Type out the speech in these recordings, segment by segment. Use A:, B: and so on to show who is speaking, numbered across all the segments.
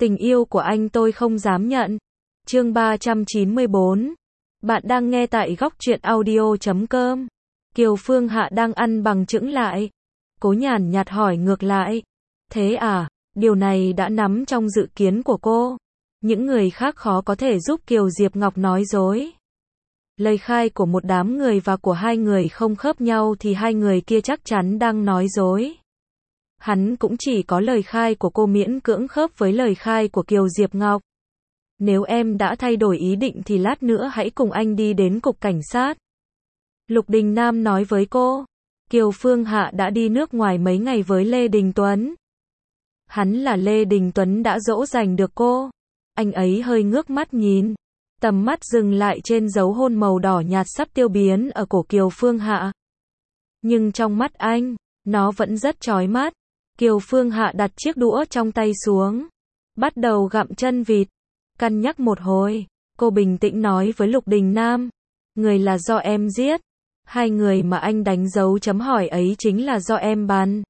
A: Tình yêu của anh tôi không dám nhận. Chương 394. Bạn đang nghe tại góc truyện audio.com. Kiều Phương Hạ đang ăn bằng chững lại. Cố nhàn nhạt hỏi ngược lại. Thế à, điều này đã nằm trong dự kiến của cô. Những người khác khó có thể giúp Kiều Diệp Ngọc nói dối. Lời khai của một đám người và của hai người không khớp nhau thì hai người kia chắc chắn đang nói dối. Hắn cũng chỉ có lời khai của cô miễn cưỡng khớp với lời khai của Kiều Diệp Ngọc. Nếu em đã thay đổi ý định thì lát nữa hãy cùng anh đi đến cục cảnh sát. Lục Đình Nam nói với cô. Kiều Phương Hạ đã đi nước ngoài mấy ngày với Lê Đình Tuấn. Hắn là Lê Đình Tuấn đã dỗ dành được cô. Anh ấy hơi ngước mắt nhìn. Tầm mắt dừng lại trên dấu hôn màu đỏ nhạt sắp tiêu biến ở cổ Kiều Phương Hạ. Nhưng trong mắt anh, nó vẫn rất chói mắt. Kiều Phương Hạ đặt chiếc đũa trong tay xuống. Bắt đầu gặm chân vịt. Cân nhắc một hồi, cô bình tĩnh nói với Lục Đình Nam. Người là do em giết. Hai người mà anh đánh dấu chấm hỏi ấy chính là do em bắn.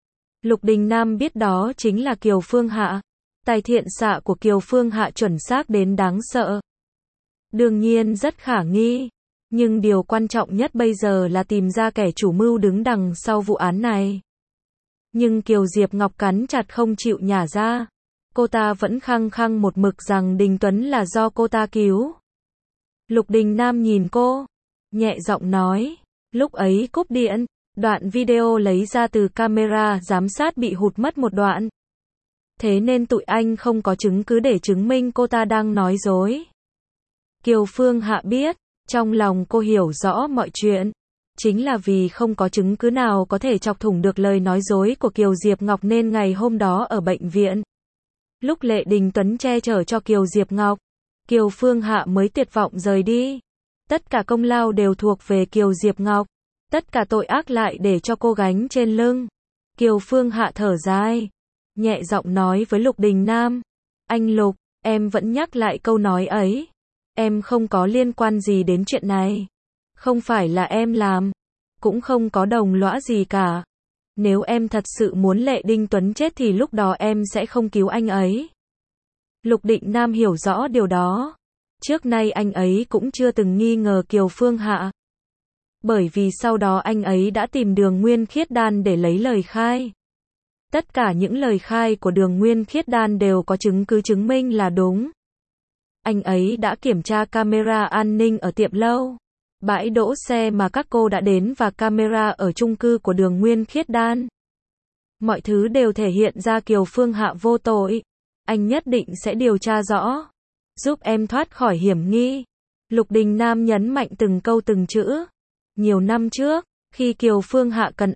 A: Lục Đình Nam biết đó chính là Kiều Phương Hạ. Tài thiện xạ của Kiều Phương Hạ chuẩn xác đến đáng sợ. Đương nhiên rất khả nghi. Nhưng điều quan trọng nhất bây giờ là tìm ra kẻ chủ mưu đứng đằng sau vụ án này. Nhưng Kiều Diệp Ngọc cắn chặt không chịu nhả ra. Cô ta vẫn khăng khăng một mực rằng Đình Tuấn là do cô ta cứu. Lục Đình Nam nhìn cô, nhẹ giọng nói. Lúc ấy cúp điện, đoạn video lấy ra từ camera giám sát bị hụt mất một đoạn. Thế nên tụi anh không có chứng cứ để chứng minh cô ta đang nói dối. Kiều Phương Hạ biết, trong lòng cô hiểu rõ mọi chuyện. Chính là vì không có chứng cứ nào có thể chọc thủng được lời nói dối của Kiều Diệp Ngọc nên ngày hôm đó ở bệnh viện. Lúc Lê Đình Tuấn che chở cho Kiều Diệp Ngọc, Kiều Phương Hạ mới tuyệt vọng rời đi. Tất cả công lao đều thuộc về Kiều Diệp Ngọc. Tất cả tội ác lại để cho cô gánh trên lưng. Kiều Phương Hạ thở dài, nhẹ giọng nói với Lục Đình Nam. Anh Lục, em vẫn nhắc lại câu nói ấy. Em không có liên quan gì đến chuyện này. Không phải là em làm. Cũng không có đồng lõa gì cả. Nếu em thật sự muốn Lê Đình Tuấn chết thì lúc đó em sẽ không cứu anh ấy. Lục Định Nam hiểu rõ điều đó. Trước nay anh ấy cũng chưa từng nghi ngờ Kiều Phương Hạ. Bởi vì sau đó anh ấy đã tìm Đường Nguyên Khiết Đan để lấy lời khai. Tất cả những lời khai của Đường Nguyên Khiết Đan đều có chứng cứ chứng minh là đúng. Anh ấy đã kiểm tra camera an ninh ở tiệm lâu, bãi đỗ xe mà các cô đã đến và camera ở chung cư của Đường Nguyên Khiết Đan. Mọi thứ đều thể hiện ra Kiều Phương Hạ vô tội. Anh nhất định sẽ điều tra rõ, giúp em thoát khỏi hiểm nghi. Lục Đình Nam nhấn mạnh từng câu từng chữ. Nhiều năm trước, khi Kiều Phương Hạ cần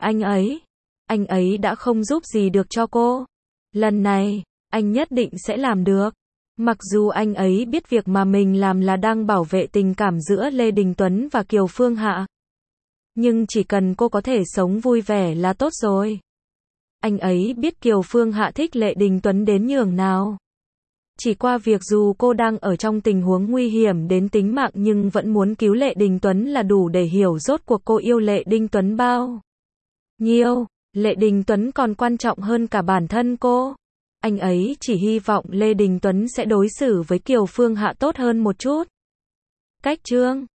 A: anh ấy đã không giúp gì được cho cô. Lần này, anh nhất định sẽ làm được. Mặc dù anh ấy biết việc mà mình làm là đang bảo vệ tình cảm giữa Lê Đình Tuấn và Kiều Phương Hạ. Nhưng chỉ cần cô có thể sống vui vẻ là tốt rồi. Anh ấy biết Kiều Phương Hạ thích Lê Đình Tuấn đến nhường nào. Chỉ qua việc dù cô đang ở trong tình huống nguy hiểm đến tính mạng nhưng vẫn muốn cứu Lê Đình Tuấn là đủ để hiểu rốt cuộc cô yêu Lê Đình Tuấn bao nhiêu. Lê Đình Tuấn còn quan trọng hơn cả bản thân cô. Anh ấy chỉ hy vọng Lê Đình Tuấn sẽ đối xử với Kiều Phương Hạ tốt hơn một chút. Cách chương